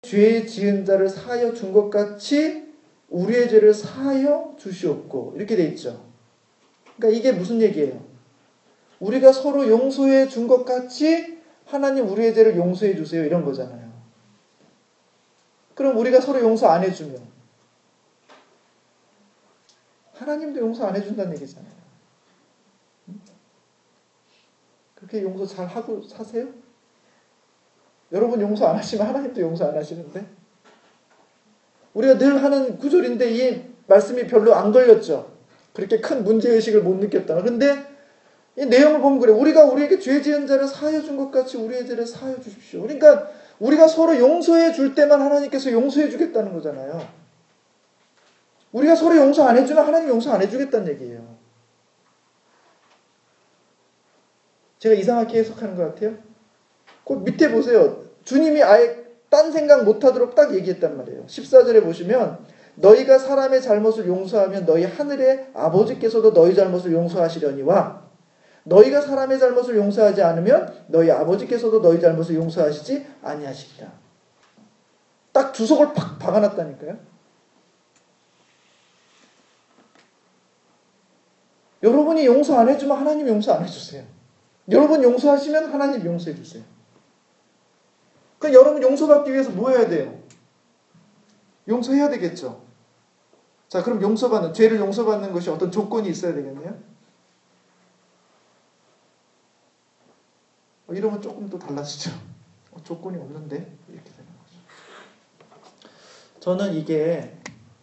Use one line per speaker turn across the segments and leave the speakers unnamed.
죄 지은 자를 사하여 준 것 같이 우리의 죄를 사하여 주시옵고 이렇게 돼 있죠. 그러니까 이게 무슨 얘기예요? 우리가 서로 용서해 준 것 같이 하나님 우리의 죄를 용서해 주세요 이런 거잖아요. 그럼 우리가 서로 용서 안 해주면 하나님도 용서 안 해준다는 얘기잖아요. 그렇게 용서 잘 하고 사세요? 여러분 용서 안 하시면 하나님도 용서 안 하시는데? 우리가 늘 하는 구절인데 이 말씀이 별로 안 걸렸죠. 그렇게 큰 문제의식을 못 느꼈다. 그런데 이 내용을 보면 그래. 우리가 우리에게 죄 지은 자를 사하여 준 것 같이 우리의 죄를 사하여 주십시오. 그러니까 우리가 서로 용서해 줄 때만 하나님께서 용서해 주겠다는 거잖아요. 우리가 서로 용서 안 해주면 하나님 용서 안 해주겠다는 얘기예요. 제가 이상하게 해석하는 것 같아요? 그 밑에 보세요. 주님이 아예 딴 생각 못하도록 딱 얘기했단 말이에요. 14절에 보시면 너희가 사람의 잘못을 용서하면 너희 하늘의 아버지께서도 너희 잘못을 용서하시려니와 너희가 사람의 잘못을 용서하지 않으면 너희 아버지께서도 너희 잘못을 용서하시지 아니하시리라. 딱 주석을 팍 박아놨다니까요. 여러분이 용서 안 해주면 하나님 용서 안 해주세요. 여러분 용서하시면 하나님 용서해 주세요. 그러니까 여러분 용서받기 위해서 뭐 해야 돼요? 용서해야 되겠죠. 자, 그럼 죄를 용서받는 것이 어떤 조건이 있어야 되겠네요. 이러면 조금 또 달라지죠. 조건이 없는데 이렇게 되는 거죠. 저는 이게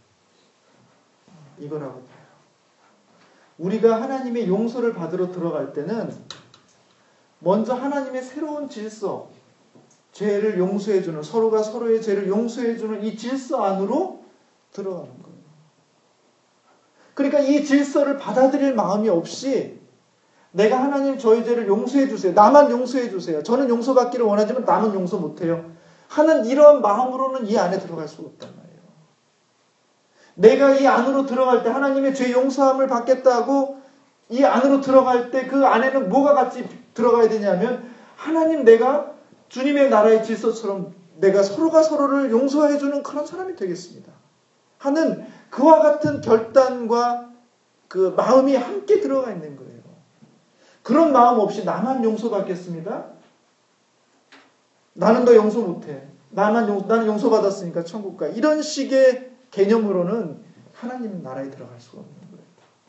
이거라고 봐요. 우리가 하나님의 용서를 받으러 들어갈 때는 먼저 하나님의 새로운 질서, 죄를 용서해주는, 서로가 서로의 죄를 용서해주는 이 질서 안으로 들어가는 거예요. 그러니까 이 질서를 받아들일 마음이 없이 내가 하나님 저희 죄를 용서해 주세요. 나만 용서해 주세요. 저는 용서받기를 원하지만 남은 용서 못해요. 하는 이런 마음으로는 이 안에 들어갈 수가 없단 말이에요. 내가 이 안으로 들어갈 때 하나님의 죄 용서함을 받겠다고 이 안으로 들어갈 때 그 안에는 뭐가 같이 들어가야 되냐면 하나님 내가 주님의 나라의 질서처럼 내가 서로가 서로를 용서해 주는 그런 사람이 되겠습니다. 하는 그와 같은 결단과 그 마음이 함께 들어가 있는 거예요. 그런 마음 없이 나만 용서받겠습니다. 나는 더 용서 못해. 나는 용서받았으니까 천국 가. 이런 식의 개념으로는 하나님 나라에 들어갈 수가 없는 거예요.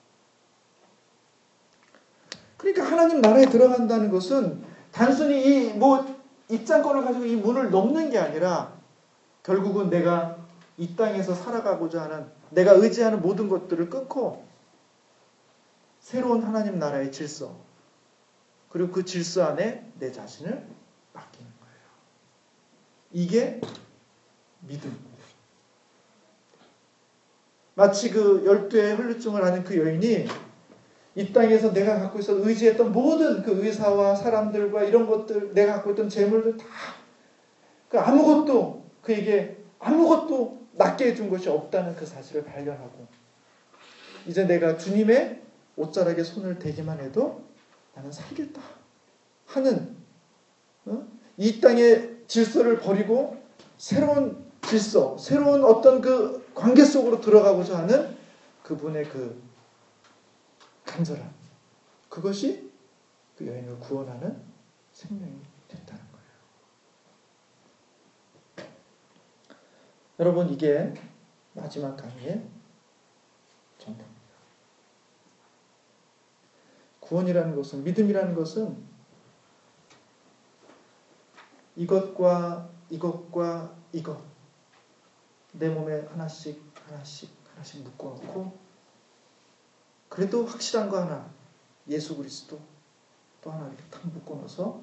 그러니까 하나님 나라에 들어간다는 것은 단순히 입장권을 가지고 이 문을 넘는 게 아니라 결국은 내가 이 땅에서 살아가고자 하는 내가 의지하는 모든 것들을 끊고 새로운 하나님 나라의 질서 그리고 그 질서 안에 내 자신을 맡기는 거예요. 이게 믿음입니다. 마치 그 12의 혈루증을 앓는 그 여인이 이 땅에서 내가 갖고 있어 의지했던 모든 그 의사와 사람들과 이런 것들, 내가 갖고 있던 재물들 다 아무것도 그에게 아무것도 낫게 해준 것이 없다는 그 사실을 발견하고 이제 내가 주님의 옷자락에 손을 대기만 해도 나는 살겠다 하는 이 땅의 질서를 버리고 새로운 질서, 새로운 어떤 그 관계 속으로 들어가고자 하는 그분의 그 간절함, 그것이 그 여인을 구원하는 생명이 됐다는 거예요. 여러분, 이게 마지막 강의의 전부입니다. 구원이라는 것은, 믿음이라는 것은 이것과 이것과 이것 내 몸에 하나씩 묶어놓고 그래도 확실한 거 하나, 예수 그리스도 또 하나 이렇게 탁 묶어놓아서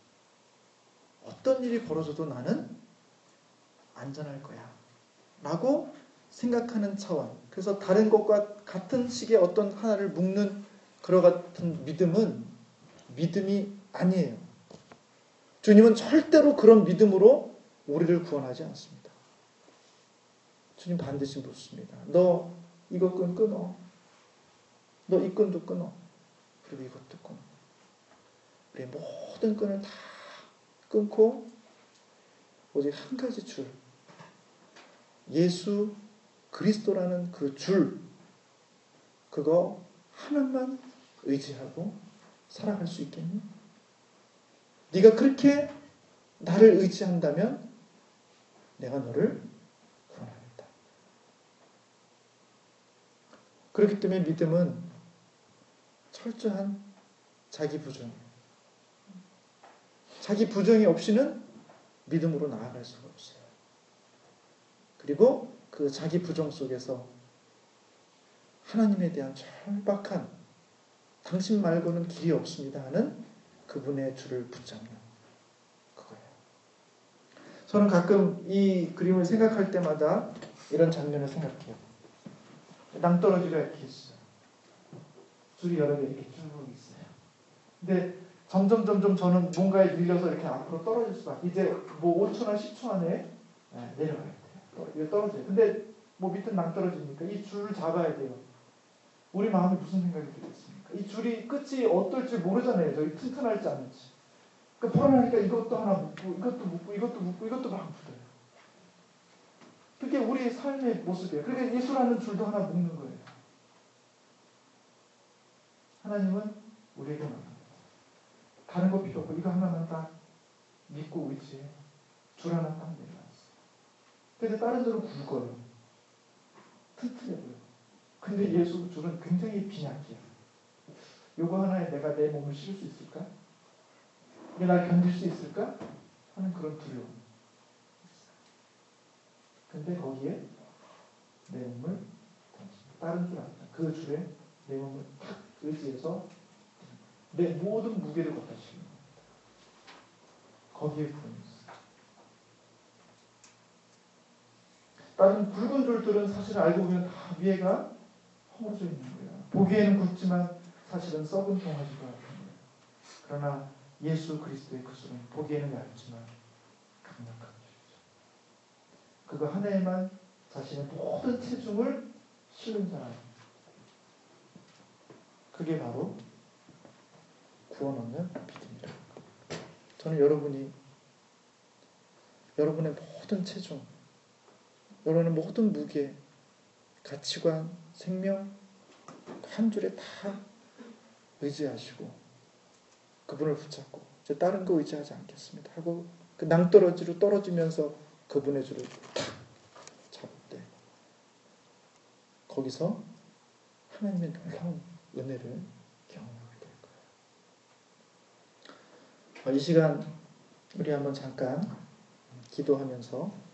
어떤 일이 벌어져도 나는 안전할 거야 라고 생각하는 차원, 그래서 다른 것과 같은 식의 어떤 하나를 묶는 그와 같은 믿음은 믿음이 아니에요. 주님은 절대로 그런 믿음으로 우리를 구원하지 않습니다. 주님 반드시 묻습니다. 너 이것 끈 끊어. 너 이 끈도 끊어. 그리고 이것도 끊어. 우리 모든 끈을 다 끊고 오직 한 가지 줄, 예수 그리스도라는 그 줄, 그거 하나만 의지하고 살아갈 수 있겠니? 네가 그렇게 나를 의지한다면 내가 너를 구원하겠다. 그렇기 때문에 믿음은 철저한 자기 부정이에요. 자기 부정이 없이는 믿음으로 나아갈 수가 없어요. 그리고 그 자기 부정 속에서 하나님에 대한 절박한 당신 말고는 길이 없습니다 하는 그분의 줄을 붙잡는 그거예요. 저는 가끔 이 그림을 생각할 때마다 이런 장면을 생각해요. 낭떠러지가 이렇게 있어요. 줄이 여러 개 이렇게 쭉 있어요. 근데 점점 저는 뭔가에 밀려서 이렇게 앞으로 떨어질 수밖에. 이제 뭐 5초나 10초 안에 내려가야 돼요. 이거 떨어져요. 근데 뭐 밑은 낭떠러지니까 이 줄을 잡아야 돼요. 우리 마음에 무슨 생각이 들겠습니까? 이 줄이 끝이 어떨지 모르잖아요. 저희 튼튼할지 않을지. 그러니까 불안하니까 이것도 하나 묶고 이것도 묶고 이것도 묶고 이것도 막 붙어요. 그게 우리의 삶의 모습이에요. 그러니까 예수라는 줄도 하나 묶는 거예요. 하나님은 우리에게 말합니다. 다른 거 필요 없고 이거 하나만 딱 믿고 의지해. 줄 하나 딱 내려놨어. 근데 다른 줄은 굵어요. 튼튼해 보여. 근데 예수 줄은 굉장히 빈약해요. 요거 하나에 내가 내 몸을 실을 수 있을까? 이게 날 견딜 수 있을까? 하는 그런 두려움. 근데 거기에 내 몸을 던집니다. 다른 줄 아니다. 그 줄에 내 몸을 탁 의지해서 내 모든 무게를 갖다 실는 겁니다. 거기에 구원이 있어요. 다른 굵은 줄들은 사실 알고 보면 다 위에가 허물어져 있는 거예요. 보기에는 굵지만 사실은 썩은 동아지가 같은 거예요. 그러나 예수 그리스도의 그 줄은 보기에는 얇지만 강력한 줄이죠. 그거 하나에만 자신의 모든 체중을 실은 자라. 그게 바로 구원 얻는 믿음이라. 저는 여러분의 모든 체중, 여러분의 모든 무게, 가치관, 생명 한 줄에 다 의지하시고 그분을 붙잡고 이제 다른 거 의지하지 않겠습니다 하고 그 낭떠러지로 떨어지면서 그분의 줄을 탁 잡을 때 거기서 하나님의 놀라운 은혜를 경험하게 될 거예요. 이 시간 우리 한번 잠깐 기도하면서